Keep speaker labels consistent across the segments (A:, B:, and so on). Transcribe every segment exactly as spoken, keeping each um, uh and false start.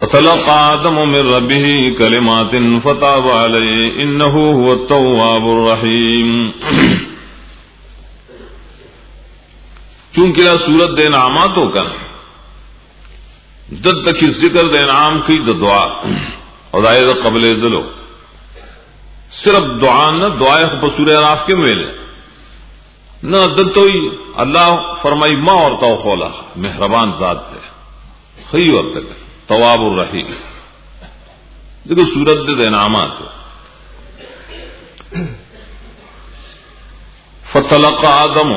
A: فتلقى آدم من ربه كلمات فتاب عليه إنه هو التواب الرحيم. چونکہ صورت دے انعاماتوں کا دد تک ذکر دے انعام کی د دعا اور آئے قبل دلو صرف دعا نہ دعائے بسورہ اعراف کے میلے نہ دد تو اللہ فرمائی ماں اور تو خولا مہربان ذات ہے خی اور تک تواب الرحیم. دیکھو سورت دے انعامات فتلقى آدم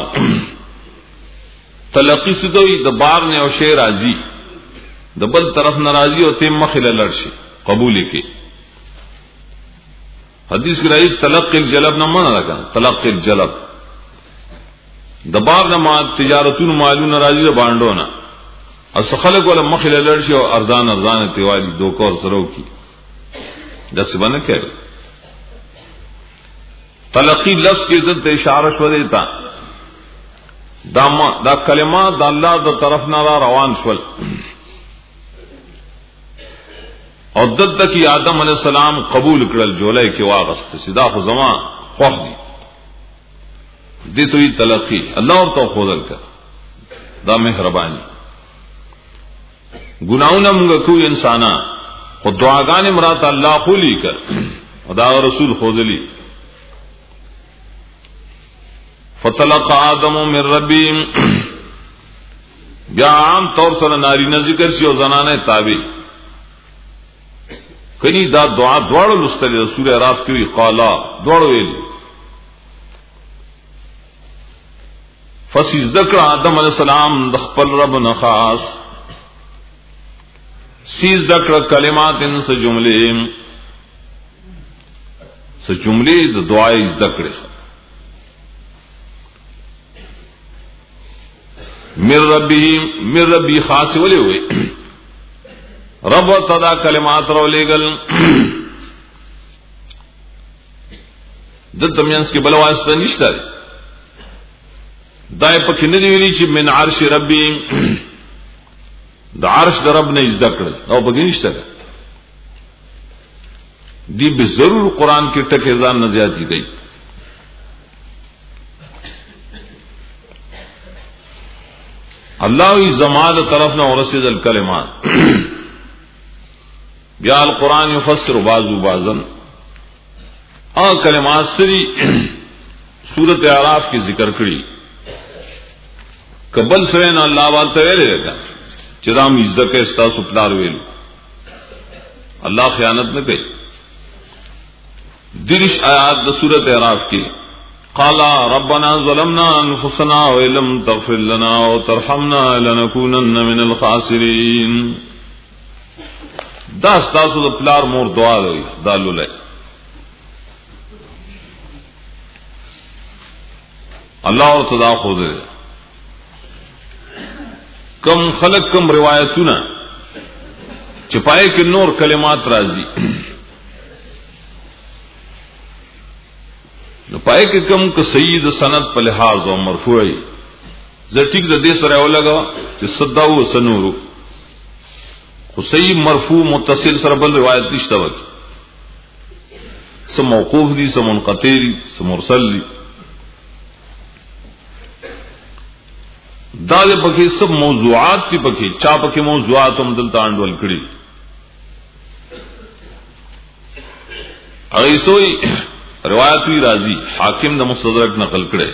A: تلقی سے تو د باغ نے او شے راضی د بل طرف ناراضی اور تیم مخل لڑشی قبول کی حدیث کی رائی تلقی الجلب نہ من رکھا تلقی الجلب د باغ نہ ما تجارتون مالون ناراضی بانڈو نا اسخلق ولا مخل لڑشی اور ارزان ارزان تیوالی دو کور سرو کی دس بنا کہ تلقی لفظ کی عزت اشارہ شو دیتا دا, دا کلمات دا اللہ دا طرف نہ روان شول اور دد تک آدم علیہ السلام قبول کرل جولے کے واغست سدا خو زمان خوخ دی دی تو یہ تلقی اللہ اور تو خودل کر دا مہربانی گناہوں منگا کوئی انسانا خود دعاگان مرات اللہ خولی کر دا رسول خودلی فتلقى آدم من ربهم بیا عام طور سره نارینه ذکر شي او زنانه تابع کني دا دعا دواړو لستل سوره اعراف کې قالا دواړو ویلي فسیز ذکر آدم علیہ السلام د خپل رب نه خاص سیز ذکر کلمات ان سے جملے سے جملے د دعای ذکر من ربی من ربی خاص ولے ہوئے رب تدا کلمات رو لے گل دلتا مینس کے بلا واسطہ نشتا ہے دائے پکی ندی ویلی چی من عرش ربی دا عرش دا رب نے ازدہ کرل او پکی نشتا ہے دی بضرور قرآن کی ٹکیزان نزیاتی گئی اللہ زمان طرف نہ ورسد الکلمات یا القرآن یفسر بعضو بعضن آ کلمات سری سورت اعراف کی ذکر کری قبل سوین اللہ والتا ویلے لگا چرام عزت کے استاس اپلار ویلو اللہ خیانت نہ کہی درش آیات دا سورت اعراف کی قالا ربنا ظلمنا انفسنا وإن لم تغفر لنا وترحمنا لنكونن من الخاسرين دا استاسو دا پلار مور دعا دوئی دالو لے اللہ اور تدا خود دے کم خلق کم روایتنا چپائے کے نور کلمات رازی پائے کہ کم کہ سید سند پر لحاظ و مرفوعی زٹیک دا دیس رہو لگا کہ صداو سنورو خسید مرفوع متصل سربل روایت نشتا وکی سم موقوف دی سم منقطع دی سم مرسل دی دا دے پکی سب موضوعات تی پکی چا پکی موضوعات ہم دلتا انڈول کری اگیسوئی روایتی راضی حاکم دا مستدرک نقل کرے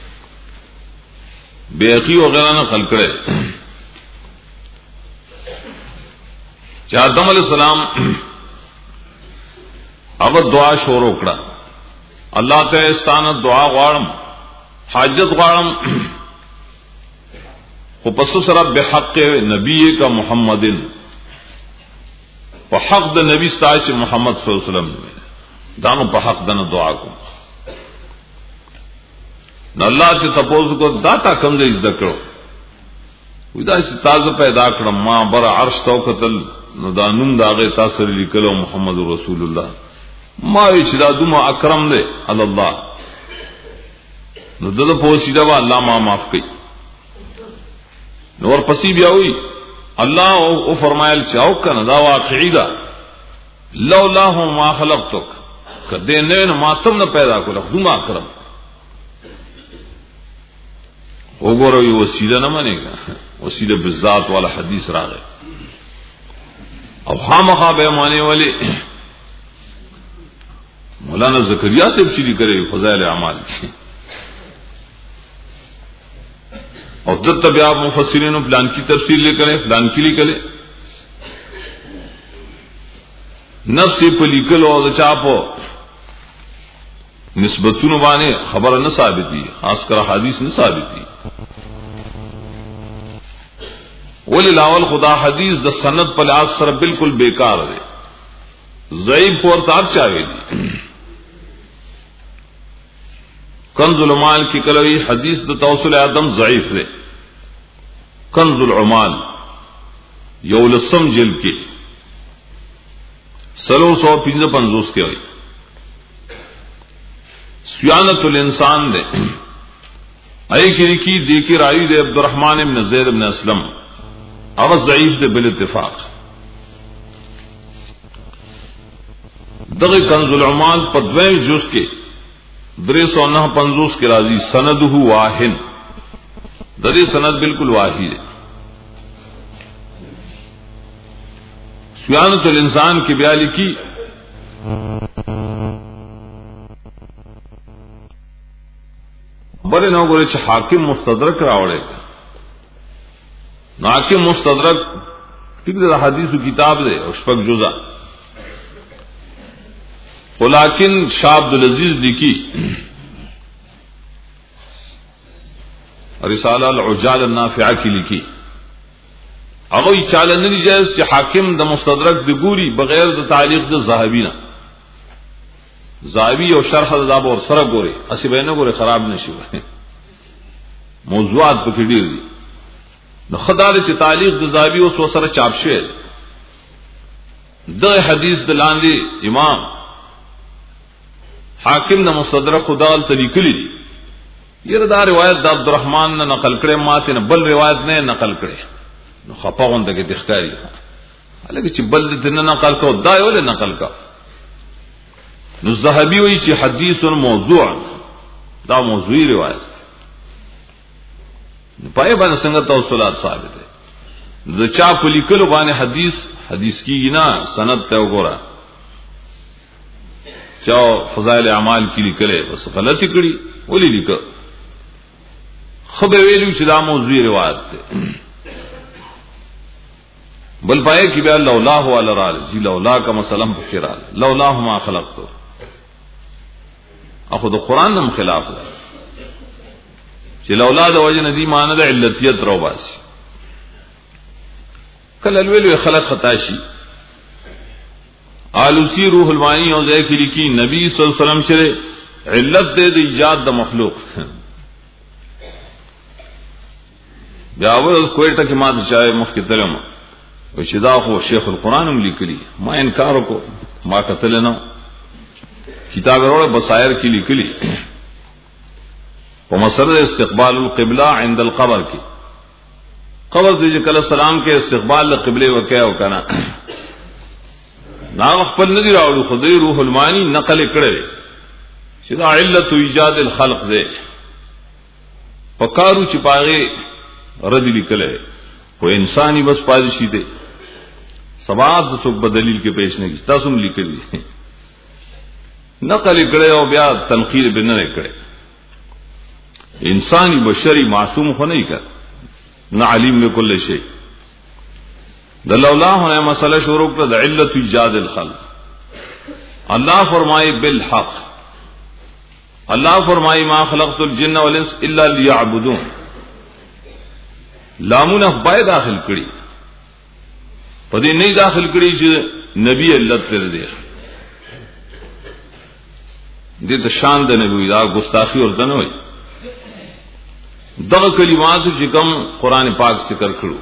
A: بیعقی وغیرہ نقل کرے چاہ آدم علیہ السلام اگر دعا شور اکڑا اللہ تعالی استانت دعا غارم حاجت غارم وہ پس سرا بحق نبی کا محمد و حق دا نبی ستائچ محمد صلی اللہ علیہ وسلم دانو پا حق دن دعا کو نہ اللہ کے تپوز کو داتا کم دے ازدہ کرو ویدہ اسی تازہ پیدا کرم ماں برا عرش تو قتل نہ دانم داغے تاثر لکلو محمد رسول اللہ ما اچدا دما اکرم دے اللہ نہ دل پوسیدہ با اللہ ما معاف کی نور پسی بھی ہوئی الله او فرمایل چې او کنه دا واقعي ده لولا ما خلقتک کدی نه نو ما تم نه پیدا کول خو ما کړم وګوره یو وسیله نه مانېګا وسیله بالذات والا حدیث راغی او خامخا به معنی والی مولانا زکریا سے شری کرے فضائل اعمال کی اور دت بیا مفسرین فلان کی تفسیر لے کرے فلان کی لے کرے نفس پلیکل او چاپو نسبتونو باندې خبره نه ثابتي خاص کر حدیث نه ثابتي وللاول خدا حدیث د سند په لحاظ سره بالکل بیکار دی ضعیف اور تاب چاوي دي کنز العمال کی کلوی حدیث د توسل آدم ضعیف ہے کنز العمال یولسم جلد کی سلو سو پنجہ پنزوس کے ہوئی سیانت الانسان دے اے کی لکھی دیکھی راوی دے عبد الرحمن بن زید بن اسلم او ضعیف دے بالاتفاق دغه کنز العمال په دویم جز کې درې سو نه پنځوس کې راځي سنده واهن د دې سند بالکل واهی دی سیانت الانسان کې بیا لیکي بل نو ګورې چې حاکم مستدرک راوړی حاکم مستدرک ټیک د حدیثو کتاب دی او شپږ جزء ولكن شاه عبد العزيز لکی رساله العجال النافعه کی لکی هغه چاله نه جایز چې حاکم د مستدرک د ګوري بغیر د تعلیق د زاهبی نه زاهبی او شرح د داب اور سره ګوري اسی به نه ګوري خراب نشي موضوعات په کې ډیر دي نو خدای چې تعلیق د زاهبی اوس سره چاپ شوی د حدیث د لاندې امام حاکم نے مستدرک خدال طریقلی دی یہ دا روایت دا عبدالرحمن نے نقل کرے ماتے نے بل روایت نے نقل کرے نو خپاون دغه دښکاری الګ چې بل دې نه نقل کو دا یو له نقل کا نو زهبی وی چې حدیث موضوع دا موضوعی روایت پای باندې څنګه توصلات ثابت ده د چا په لیکلو باندې حدیث حدیث کیږي نه سند ته وګوره چاو فضائل اعمال کی لیکلے بس غلطی کړي ولي لیک خبر ویلو چې دا موضوعی روایت ده بل پای کی بیا لولا هو الرال جی لولا کا مسلم بخیرال لولا ما خلقتو اخو د قران نم خلاف ده چې لولا د وجه ندی معنی د علتیت رو باس کله ویلو خلق خطا شي آلوسی روح المانی او ځای کې لیکي نبی صلی الله علیه وسلم شره علت دې د ایجاد د مخلوق بیا ول کوټه کې ما د چای مخ کې تلم او چې دا خو شیخ القران هم لیکلی ما انکار وکړ ما کتل نه کتاب وروړه بصائر کې لیکلی په مسله استقبال القبلة عند القبر کې قبر دې کله سلام کې استقبال القبله وکاو کنه نا خپل ندی راوړو خدای روح المانی نقل کړي چې دا علت ایجاد الخلق ده پکارو چې پاغه رد لیکله خو انساني بس پادشي ده سبات د څوک بدلیل کې پیش نه کی تاسو هم لیکلي نقل کړي او بیا تنقید به نه کړي انساني بشري معصوم خو نه کړ نه علیم له کل شی د لولا هونه مسئلہ شروع کړه د علت ایجاد الخلق الله فرمایي بالحق الله فرمایي ما خلقت الجن والانس الا ليعبدون لامونه بای داخل کړي پدې نه داخل کړي چې نبی علت پر دی دې ته شان د نبی دا ګستاخی ورته نه وي دغه کلمات چې کوم قران پاک ذکر کړو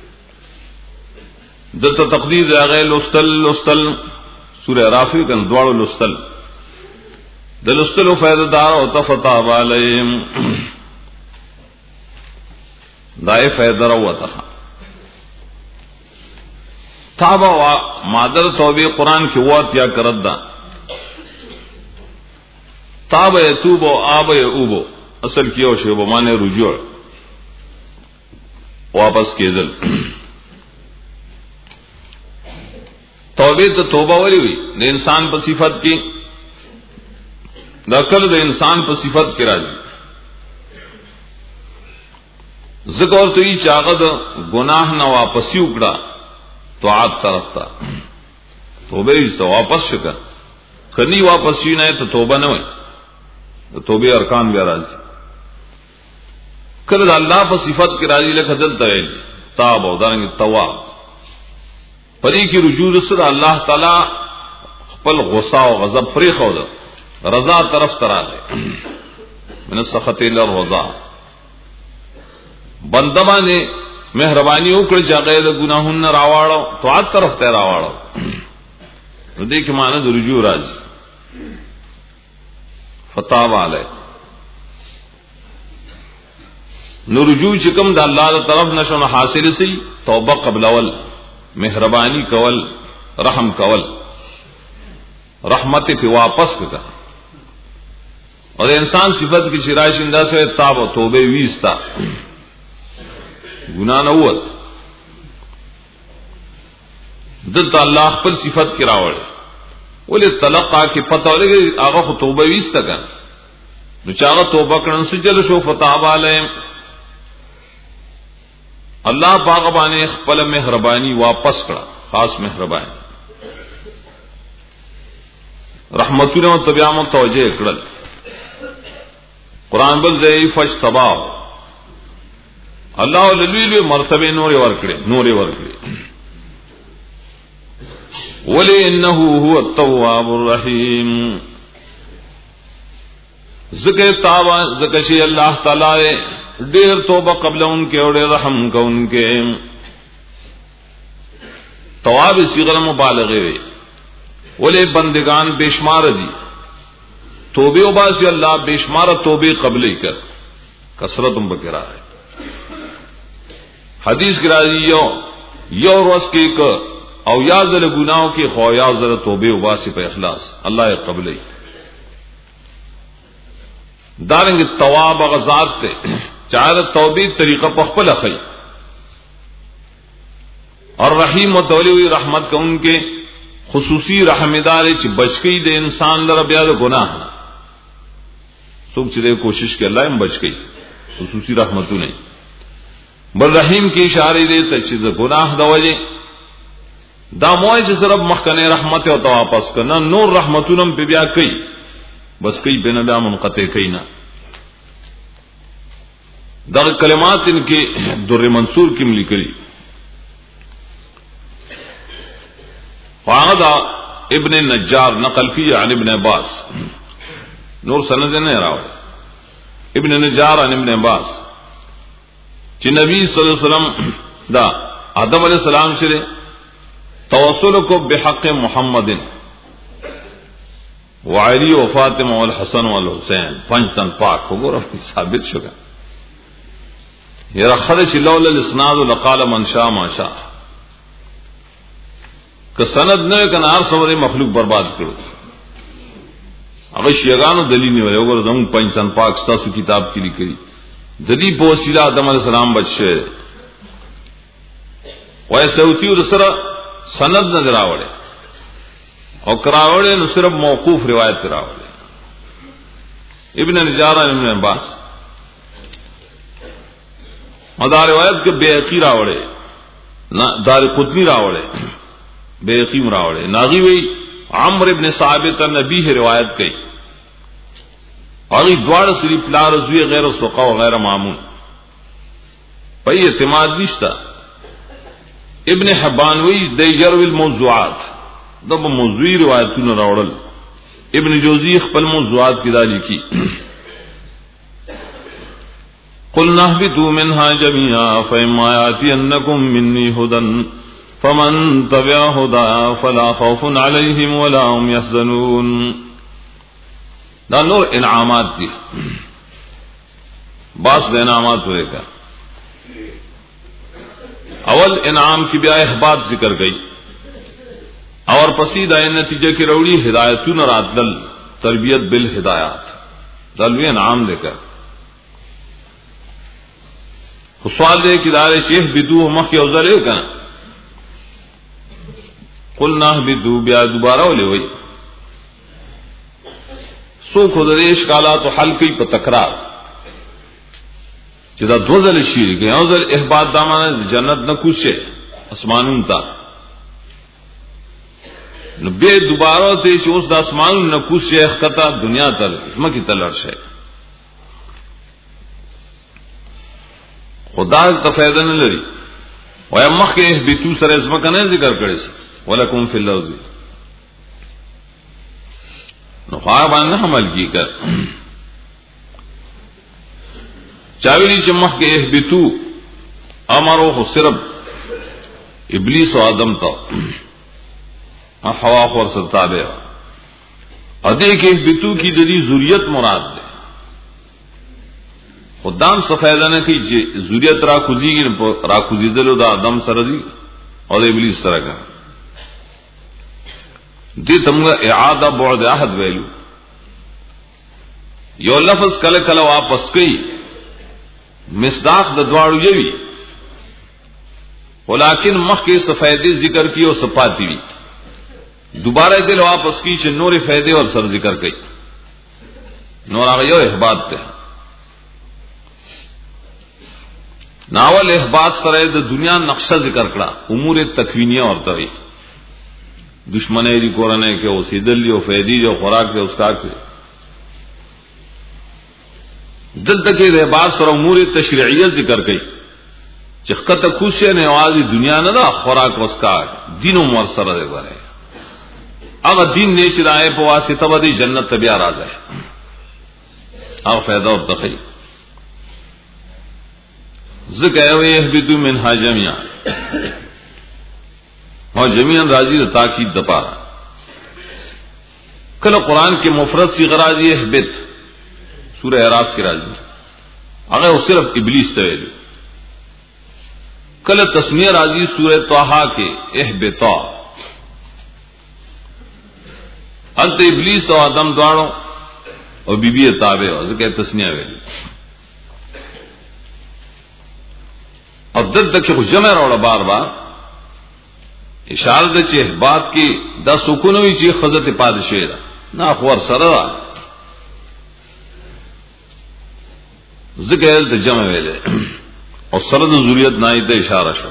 A: دته تقدیر راغی لستل لستل سورہ رافی کن دوړو لستل د لستلو فائدہ دار او تفتح علیهم دای فائدہ راوته تابا مادر توبه قرآن کی وات یا کرد دا تاب یتوب و آب یعوب اصل کیا شیبو مانے رجوع واپس کېدل. توبه ته توبه ولی وی د انسان په صفت کې د کل د انسان په صفت کې راځي. ذکر ته یې چاغه د ګناه نه واپسی وکړه طاعت طرف ته توبه یې واپس شکه کني واپس نه ته توبه نه وي. د توبه ارکان بیا راځي. کله د الله په صفت کې راځي لکه دلته ویل تاب او دانګ تواب پدې کې رجوع سره الله تعالی خپل غصه او غضب پرې خو ده رضا طرف ته راځي من السخط الى الرضا. بنده باندې مهرباني وکړي چې هغه د ګناهونو راواړو طاعت طرف ته راواړو نو دې کې معنی د رجوع راځي. فتاوى علی نو رجوع چې کوم د الله تعالی طرف نشو حاصل سي توبه قبل اول مهربانی کول رحم کول رحمت په واپس کړه اور انسان صفت کی شرائش اندا سے تاب و توبه ویستا گناہ نہ وت دلته الله خپل صفت کی راوړ ولې تلقا کی پتہ ولګي هغه خو توبه ویستا کړه نو چاغه توبه کړن سجل شو فتاب علیهم الله پاک باندې خپل مهرباني واپس کړه خاص مهرباني رحمتونه او تبيام توجه کړل. قران بل ضعیف فاجتباه الله لوی مرتبه نور ورکړي نور ورکړي ولی انه هو التواب الرحیم. ذکر تابا ذکر شی اللہ تعالی ډیر توبه قبل ان کے اور رحم کو ان کے تواب صيغه مبالغه وی ولی بندگان بشمار دی توبه او باسی الله بشمار توبه قبلی کر کثرتم بکرا ہے. حدیث کی راضی یو یو روز کی کو او یا ذل گناہوں کی خو یا ذل توبه او باسی په اخلاص الله قبلی. دارنگ تواب غزاد تے چاہے توبی طریقہ پخپل اخی اور رحیم و تولی ہوئی رحمت کا ان کے خصوصی رحمدار چ بچکی دے انسان لرا بیا دے گناہ سوک چلے کوشش کے اللہ ہم بچ گئی خصوصی رحمتوں نہیں بل رحیم کی اشارے دے تچ گناہ دا وجہ دا موئے چ صرف مخکنے رحمت او تو واپس کرنا نور رحمتوں پہ بیا کئی بس کئی بنا بیا منقطع کئی نہ در کلمات ان کے در منصور کی ملی کری فاغدا ابن نجار نقل کی عن ابن عباس نور سند نے راوی ابن نجار عن ابن عباس کہ نبی صلی اللہ علیہ وسلم دا آدم علیہ السلام سے توسل کو بحق محمد وعلی و فاطمہ والحسن والحسین پنجتن پاک ہو گو ثابت شگا یہ رخدش لولا الاسناد لقال من شاء ما شاء کہ سند نہ کہ نار سورے مخلوق برباد کرو اگر شیعگانو دلیل نہیں ہوئے اگر زمون پنجتن پاک ستاسو کتاب کی لکھی دلی پوسیلہ آدم علیہ السلام بچے ویسے ہوتی اور سرا سند نظر آوڑے اور کراوڑے نو صرف موقوف روایت کراوڑے ابن نجارہ ابن عباس مدار روایت کے بے عقی راوڑے دار قطنی راوڑے بے عقیم راوڑے ناغی وی عمر ابن ثابت نبی ہے روایت کئی اور دوار سری پلا رضوی غیر سقا و غیر معمون پئی اعتماد نشتا. ابن حبانوی دے یروی الموضوعات دب موضوعی روایتوں راوڑل ابن جوزی خپل موضوعات کی دالی کی قلنا اهبطوا منها جميعا فإما يأتينكم مني هدى فمن تبع هدى فلا خوف عليهم ولا هم يحزنون. دا نور انعامات دی باس دے انعامات ہوئے گا. اول انعام کی بیا احباط ذکر گئی اور پسی دا نتیجے کی روڑی ہدایتون راتل تربیت بالہدایات دلوی انعام دے کر سوال دے کہ دار شیخ بدو مخ کے اوزر ہے کنا قلنا بدو بیا دوبارہ ولے وئی سو خود دے اشکالات و حل کی پر تکرار جدا دو ذل شیر کے اوزر احباد دامانا جنت نہ کوشے اسمانون تا بے دوبارہ تے چوس دا اسمانون نہ کوشے اختا دنیا تل مکی تلر شے خدا تفیدہ نہ لری ویا مخ کے احبتو سر اسمہ کا نہیں ذکر کرے سے وَلَكُمْ فِي الْأَرْضِ نخواب آن حمل کی کر چاویلی چمخ کے احبتو امرو خو صرف ابلیس و آدم تا حوا خور ستابے ادے کے احبتو کی جدی ذریت مراد دے خدام سفیدہ نے کہ ذریت راکوزی گی راکوزی دلو دا آدم سردی اور ابلیس سرگا دی تمگا اعادہ بعد عہد ویلو یو لفظ کل کل واپس کئی مصداق د دوارو یوی ولیکن مخ کے سفیدی ذکر کی اور سپاتی وی دوبارہ دل واپس کی چھ نور فیدے اور سر ذکر کئی نور آگا یو احباد تے ناول احباد سرے د دنیا نقشہ ذکر کرا امور تکوینیہ اور توی دشمن ایری کورنے کے وہ سیدل لی و فیدی جو خوراک کے اس کا کے دل تک احباد سر امور تشریعیت ذکر کئی چخت خوشی نے آوازی دنیا نہ دا خوراک وسکا دین و مور سر دے بارے اگر دین نیچ رائے پواسی تب دی جنت تبیا راز ہے اگر فیدہ اور تخی ذکر ہوئے احبتو منہا جميعا اور جميعا راضی تاکید دپارا کل قرآن کے مفرد سی غرازی احبت سورہ اعراف کی راضی اگر وہ صرف ابلیس تویلو کل تسمیہ راضی سورہ طٰہٰ کے احبتا انت ابلیس و آدم دوارو اور بی بی تابع ہو ذکر تسمیہ ویلو اور دل تک جمع روڑا بار بار اشارت چھ بات کی دا سکونوی چھ خزت پادشاہ دا نا خوار سردا ذکر دا جمع ویلے اور سرد ذریت نائی دا اشارہ شو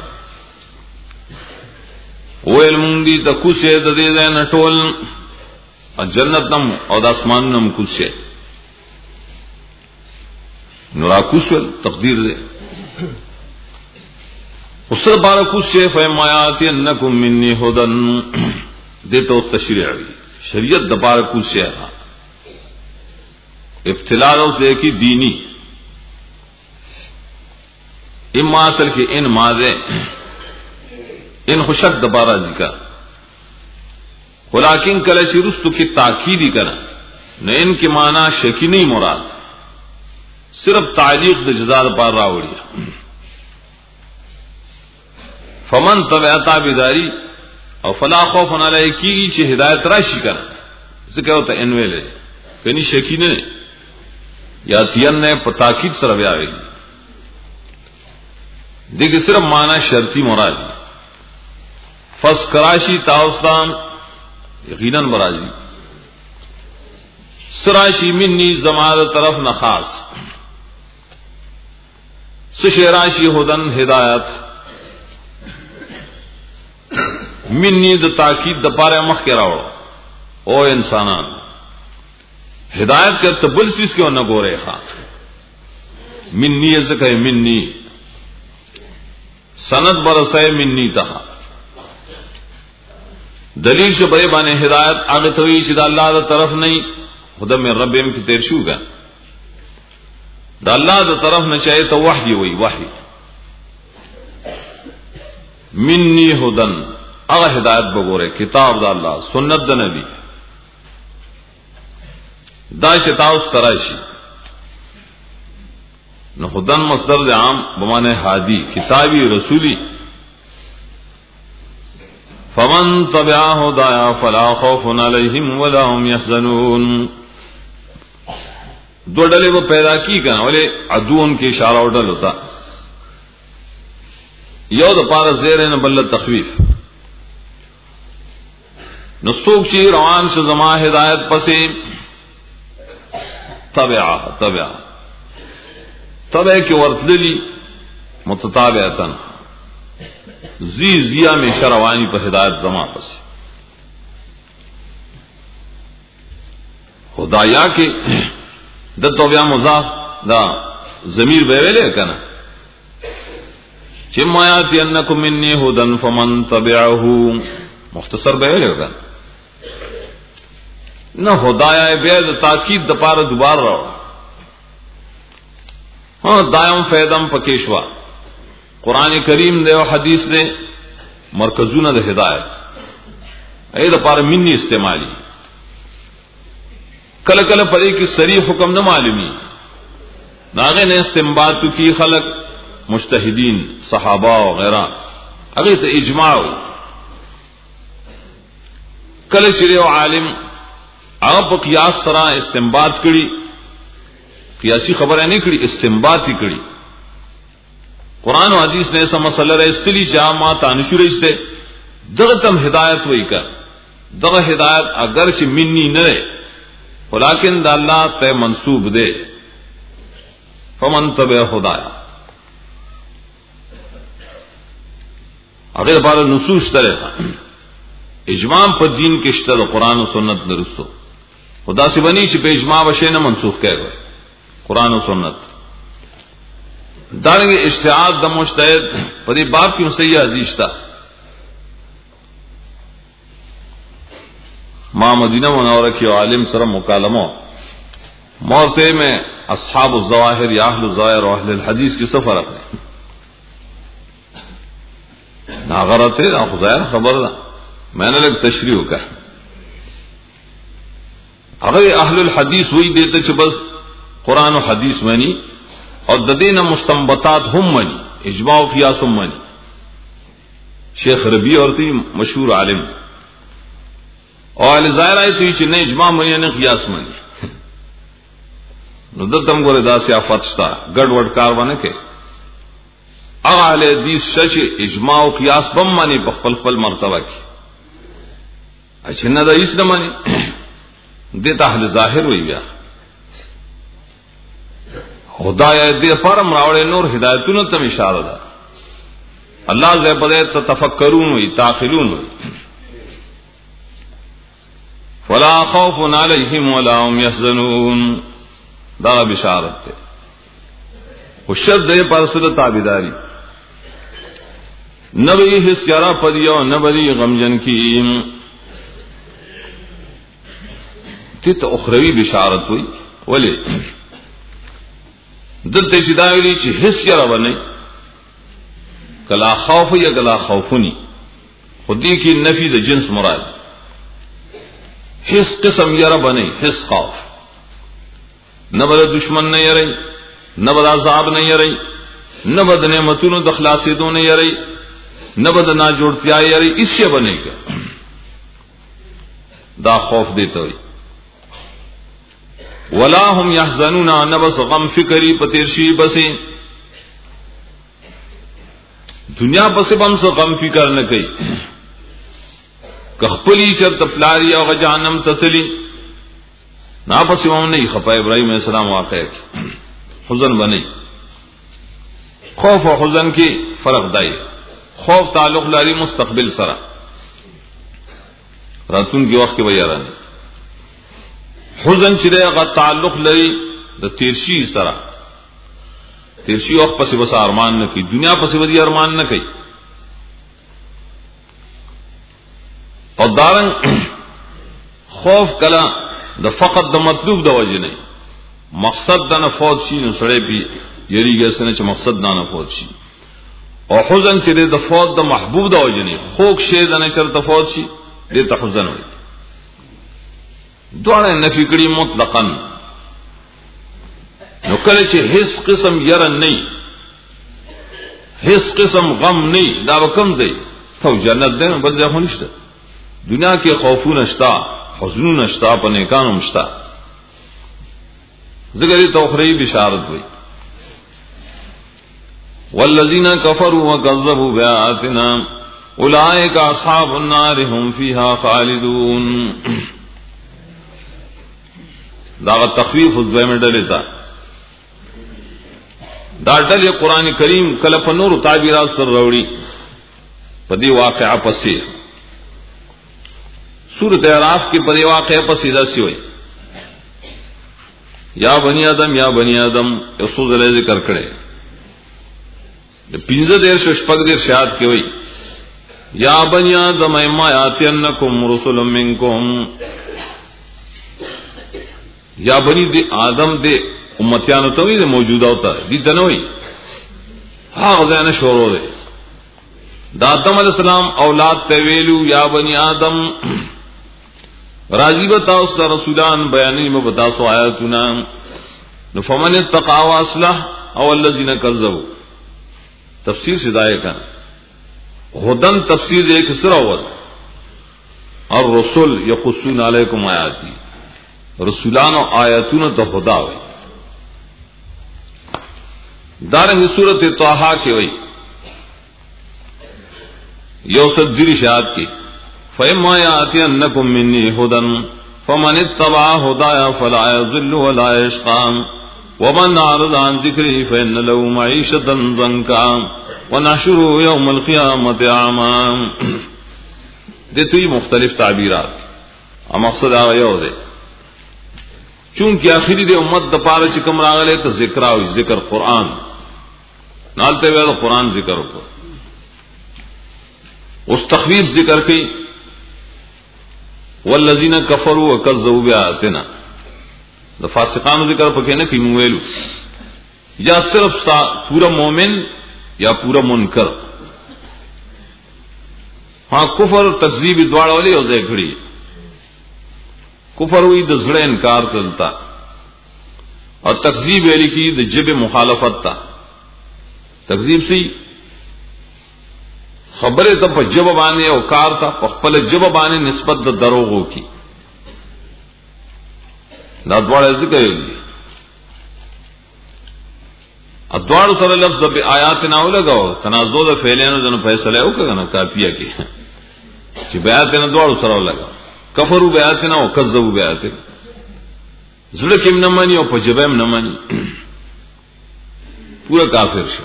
A: وہ علمون دی دا کسے دا دے دے نٹول جنت نم اور دا اسمان نم کسے نورا کسول تقدیر دے اس سے بارہ کچھ سے فیمایاتی انکم منی ہدن دیتا تشریع شریعت دبارہ کچھ سے ابتلاء اس دیکھی دینی اما اصل کے ان ماضے ان خوشک دبارہ ذکر ولیکن کلچی رستو کی تاکیدی کرنا نہ ان کے معنی شکی نہیں مراد صرف تعلیق د جزاد پار راوڑی فمن تبعتا بداری او فلا خوف علیہ کی چھ ہدایت راشی کر ذکر ہوتا انویل ہے کنی شکی نے یا تین نے پتاکید سر بیاوے دیکھ صرف معنی شرطی مراد فس کراشی تاوستان یقیناً برازی سراشی منی زماد طرف نخاص سشراشی ہدن ہدایت منی د تاکید د پارے مخ کے راوڑ او انسانان ہدایت کے تبل سیس کیوں نہ گورے خان منی ایسے کہے منی سند برسے منی تہا دلیل سے بڑے بانے ہدایت آگے توی چی دا اللہ دا طرف نہیں خدا میں رب ام کی تیر شو گا دا اللہ دا طرف نہ چاہے تو وحی ہوئی وحی منی ہدن اگر ہدایت بگورے کتاب دا اللہ سنت دا نبی دا شتاوس ترائشی نہ ہدن مصدر دا عام بمانے ہادی کتابی رسولی فمن تبع هدايا فلا خوف عليهم ولا هم يحزنون. دو ڈلے وہ پیدا کی کنا ولے عدوون کی اشارہ وڈل ہوتا یو د پار زیر نه بل تخویف نسوک چی روان ش زما ہدایت پسے تبع تبع تبع کی ورتلی متتابعتن زی زیا میں شروانی پر ہدایت زما پسے خدایا کے دتو بیا مضاف دا ضمیر بے ویلے کنا چمایاتی انکم منی ہدن فمن تبعہ مختصر بے ویلے کنا نہ ہدایا بید تاکید دپار دوبار رہو ہاں دائم فیدم پکیشوا قرآن کریم دے و حدیث دے مرکزون دے ہدایت اے دپار منی استعمالی کل کل پدے کی صریح حکم نہ معلومی ناغے نے استنباط کی خلق مجتہدین صحابہ وغیرہ اگر تو اجماع کل شریع و عالم آپ قیاس سرا استنباط کری قیاسی خبریں نہیں کری استنباط ہی کری قرآن و حدیث نے ایسا مسئلہ رہے استلی جامع تانشور استے دغتم ہدایت وہی کر دغ ہدایت اگرچہ منی نہ رہے ولیکن دا اللہ تے منصوب دے فمن تبع ہدایا اگر بارا نصوص ترے اجماع پر دین کے اشتر قرآن و سنت نرسو خدا سے بنی چھ پہ اجماع وشے نہ منسوخ کہہ گئے قرآن و سنت دارنگے اجتہاد دا مجتہد پدی باب کیوں سیہ حدیث تا ماں مدینہ منورہ کی عالم سر مکالمہ مورتے میں اصحاب الظواہر یا اہل الظواہر و اہل الحدیث کی سفر اپنے ناغرت ہے آپ ظاہر خبر دا میں نے لگ تشریح کا اگر اہل الحدیث ہوئی دیتے چھ بس قرآن و حدیث منی اور ددین مستنبطات ہم منی اجماع و قیاس ہم منی شیخ ربیع اور تی مشہور عالم اور ظاہر آئی تو یہ نہ اجماع منی نہ قیاس منی ندتم گورے دا سیا فتشتا گڑ وڑ کاروانے کے اہل حدیث شش اجماع و قیاس بم منی بخپل پل مرتبہ کی اچھا نہ دا اس نہ منی دیتا اہل ظاہر ہوئی بیا ہدایت دے پرم راوڑے نور ہدایتوں تم اشارہ دا اللہ زے بدے تفکرون ہوئی تاخلون ہوئی فلا خوف علیہم ولا هم يحزنون دا بشارت تے خوشت دے پر سد تابیداری نبی حس یارا پدیو نبی غمجن کی تیت اخروی بشارت ہوئی ولی دلتے چداولی چی حس یارا بنی کلا خوف یا کلا خوفنی خودی کی نفی دا جنس مراد حس قسم یرا بنی حس خوف نہ بد دشمن نہ یری نہ بد عذاب نہ یری نہ بد نعمتوں دخلاصی دو نہ یری نہ بد نہ جوڑتیا یری اس سے بنے گا دا خوف دیتا ہوئی ولا هم يحزنون نہ بس غم فکری پتیرشی بسیں دنیا پس بم سے غم فکر نہ کئی کخپلی چر تفلاری او جہنم تتلی نا پس امام نہیں خفا ابراہیم علیہ السلام واقع کی حزن بنی خوف و حزن کی فرق دائی خوف تعلق لاری مستقبل سرا راتون کی وقت کی بیارانی حزن چرے اگر تعلق لری دا تیرشی سرا تیرشی وقت پس بس ارمان نہ کی دنیا پس بدی ارمان نہ کی اور دارنگ خوف کلا دا فقط دا مطلوب دا وجہ نہیں مقصد دا نہ فوت شی نو سڑے پی یری گئے سنے چھ مقصد دا نہ فوت شی اور حزن چرے دا فوت دا محبوب دا وجہ نہیں خوک شے دا نہ چر دا فوت شی دیتا حزن ہوئی دوڑے نفی کڑی مطلقاً نو کلے چھ حس قسم یرن نہیں حس قسم غم نہیں دا وکم زی خو جنت دې بل ځای خو نشته دنیا کې خوفونه نشتا حزنونه نشتا په نیکانو نشتا ذکر توخری بشارت وي والذین کفروا وکذبوا بآیاتنا اولئک اصحاب النار هم فیها خالدون دا تخفیف دویمه ډلې تا دا ډلې قران کریم کله په نور تعبیرات سره وروړي په دې واقعا پسې سورۃ اعراف کې په دې واقعا پسې داسي وي یا بنی آدم یا بنی آدم یو څه ذکر کړي د پنځه دیر شپږ دیر شاد کې وي یا بنی آدم اما یاتینکم رسول منکم یا بنی دی آدم دے امتیانو ته وی موجوده ہوتا دي تنوي هغه ځنه شروع ده د آدم علی السلام اولاد ته ویلو یا بنی آدم راضی بتا اوس رسولان بیانې مو بتا سو آیاتنا نو فمن اتقوا واصلح او الذين كذبوا تفسیر ہدایت کا هدن تفسیر ایک سرا ہوا اور رسول یقصون علیکم آیاتی رسولان و آیاتون تو خدا ہوئی دارنگ صورت طه کے ہوئی یوسف دری شاد کی فَإِمَّا يَأْتِيَنَّكُم مِّنِّي هُدًى فَمَنِ اتَّبَعَ هُدَايَ فَلَا يَضِلُّ وَلَا يَشْقَى وَمَنْ أَعْرَضَ عَن ذِكْرِي فَإِنَّ لَهُ مَعِيشَةً ضَنكًا وَنَحْشُرُهُ يَوْمَ الْقِيَامَةِ أَعْمَى دیتوی مختلف تعبیرات ا مقصد هغه یو دی چونکه اخیری د امت د پاره چې کوم راغله ته ذکر او ذکر قران نالته ویل قران ذکر وکړه اوس تخویف ذکر کړي والذین کفروا وکذبوا بآیاتنا د فاسقانو ذکر پکې نه کینو ویلو یا صرف پورا مومن یا پورا منکر ہاں کفر تکذیب دواړه ولې او ځای کړی کفر وی د زړه انکار کړتا او تکذیب ویل کی د جبه مخالفت تا تکذیب سی خبره ته په جبه باندې او کار ته په خپل جبه باندې نسبت د دروغو کی دا دواړه ذکر دي ادوار سره لفظ به آیات نه ولګاو تنازع د فعلانو د فیصله وکړه نه کافیه کې چې بیات نه دوړ سره ولګاو کفروا بیات نه او کذبوا بیات زړه کې نه مانی او په جبه نه مانی پورا کافر شو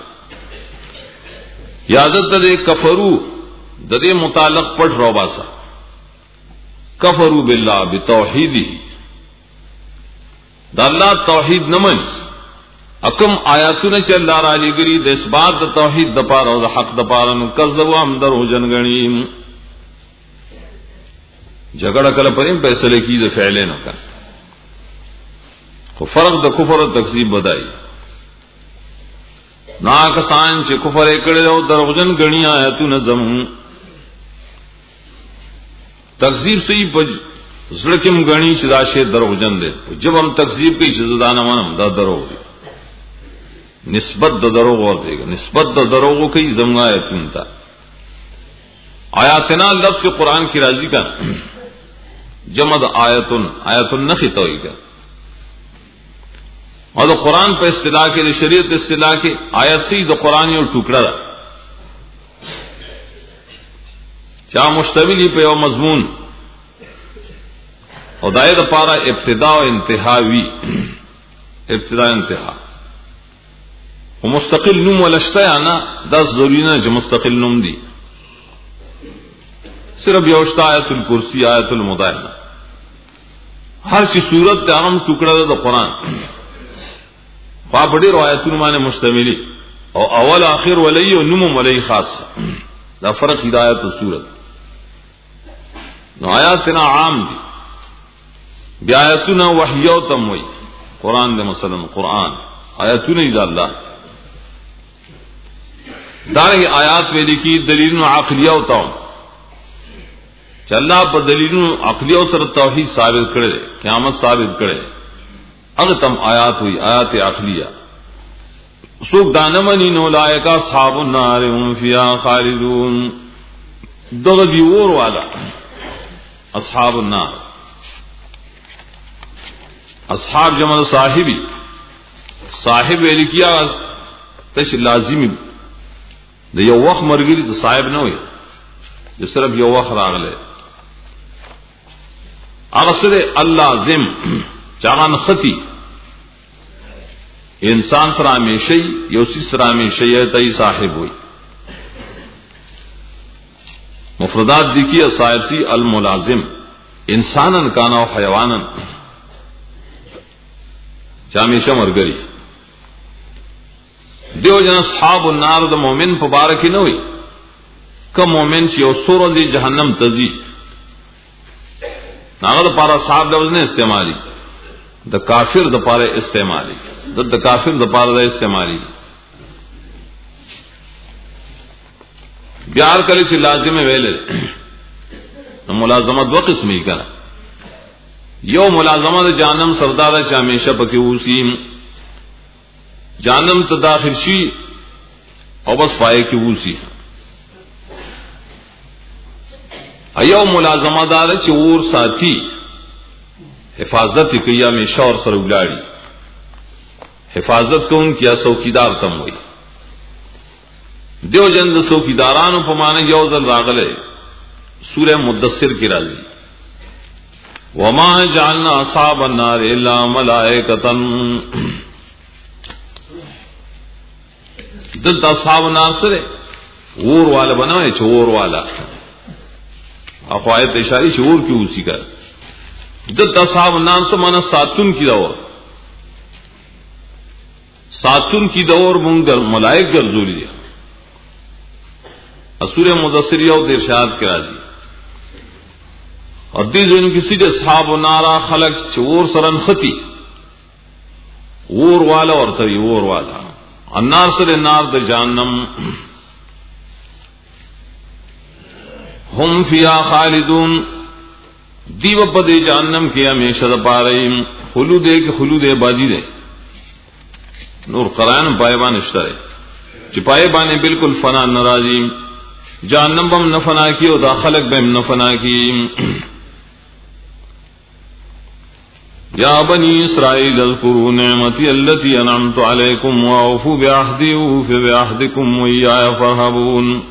A: یادت دې کفروا د دې متعلق پټ روباسا کفروا بالله بتوحیده دا الله توحید نه مانی اکم آیاتونه چې الله را لګري د اثبات د توحید د پاره او د حق د پاره نو کذبوا هم درو جنګنیم جګړه کله پریم فیصله کی د فعل نه کړ خو فرق د کفر او تکذیب بدای نا کسان چې کفر کړي او دروغجن غنی آیاتونه زم تکذیب سي په زړه کې مغنی چې دا شی دروغجن دی جب هم تکذیب کوي چې زدانه منم دا دروغ دی نسبت د دروغ ورته نسبت د دروغ کوي زمغه آیاتونه تا آیاتنا لفظ قرآن کی راضی کا جمع د آیتن آیتن نخی توئی کا اور د قرآن په اصطلاح کې د شریعت اصطلاح کې آیت سی د قرآن یو ټوکړه ده چا مشتمل په یو مضمون او دایره لپاره ابتدا او انتها وی ابتدا انتها او مستقل نوم ولشته انا د ضروري نه چې مستقل نوم دی صرف یوشتا آیت الکرسی آیت المدائنہ ہر چی صورت اہم ٹکڑا دا قرآن خواه بڑی روایتون مانے مشتملی او اول آخر ولی و نمم ولی خاص دا فرق ہدایت و صورت نو آیاتنا عام دی بی آیتنا وحیو تموی قرآن دے مثلا قرآن آیتنا دا اللہ دارنگی آیات ویلی کی دلیل عقلیہ تاؤں چې الله په دلیلونو عقلی او سره توحید ثابت کړي قیامت ثابت کړي هغه تم آیات وی آیات عقلیه سوق دانمنی نو لایکا اصحاب النار هم فیها خالدون दगदी और वाला अस्हाब अन्नार, अस्हाब जमल साहिबी, साहिब वेली किया तश लाजिमी द यौ वक्त मरगिरी तो साहिब न हुई, जो सिर्फ यौ वक्त रागले अगसर अल्लाजिम चागान खती इंसान सर हमेशा ही योसी सर हमेशा ही तई साहिब हुई। मुफरदात दिखी साहिब सी अल मुलाजिम इंसानन काना हयवानन हमेशा मरगरी देव जन अस्हाब अन्नार द मोमिन मुबारक न हुई क मोमिन ची सोर दी जहन्नम तजी नागद पारा साहब लफ्ज ने इस्तेमाली द काफिर द पारे इस्तेमाली द द काफिर द पारा द इस्तेमाली ब्यार कली सी लाजिम वेले मुलाजमत व किस्म ही करा यो मुलाजमत जानम सरदार च हमेशा पकी उसी जानम तो दाखिल शी और बस पाए की उसी अयो मुलाजमादार चोर साथी हिफाजत किया में शौर सर उलाड़ी हिफाजत को उनकिया चौकीदार तम हुई देवजंद चौकीदारान उपमाने यौजल रागले सूर्य मुद्दसिर की राजी वमा जानना असाब अन्नार इल्ला मलाइकतन दल असाब नासरे वोर वाला बना है चोर वाला अखवायत इशारी शोर की उसी का दल असाब नाम से माना सातुन की दौर सातुन की दौर मुंगर मलाइक गर्जोली दिया असूर मुदस्सिर और इरशाद के राजी और दिल जो किसी के साहब नारा खलक चोर सरन खती वोर वाला और तरी वोर वाला अन्नार सर नार द जहन्नम हम फिया खालिदून दीव पदे जहन्नम के हमेशा द पा रही खुलूदे के खुलूदे बाजी दे नूर करान पायबान इश्तरे चिपाए बाने बिल्कुल फना नाराजी जहन्नम बम न फना की और दाखलक बम न फना की या बनी इस्राइल अज़्कुरू निअमती अल्लती अनअमतु अलैकुम वअफ़ू बिअहदी उफ़ बिअहदिकुम वइय्याय फ़रहबून।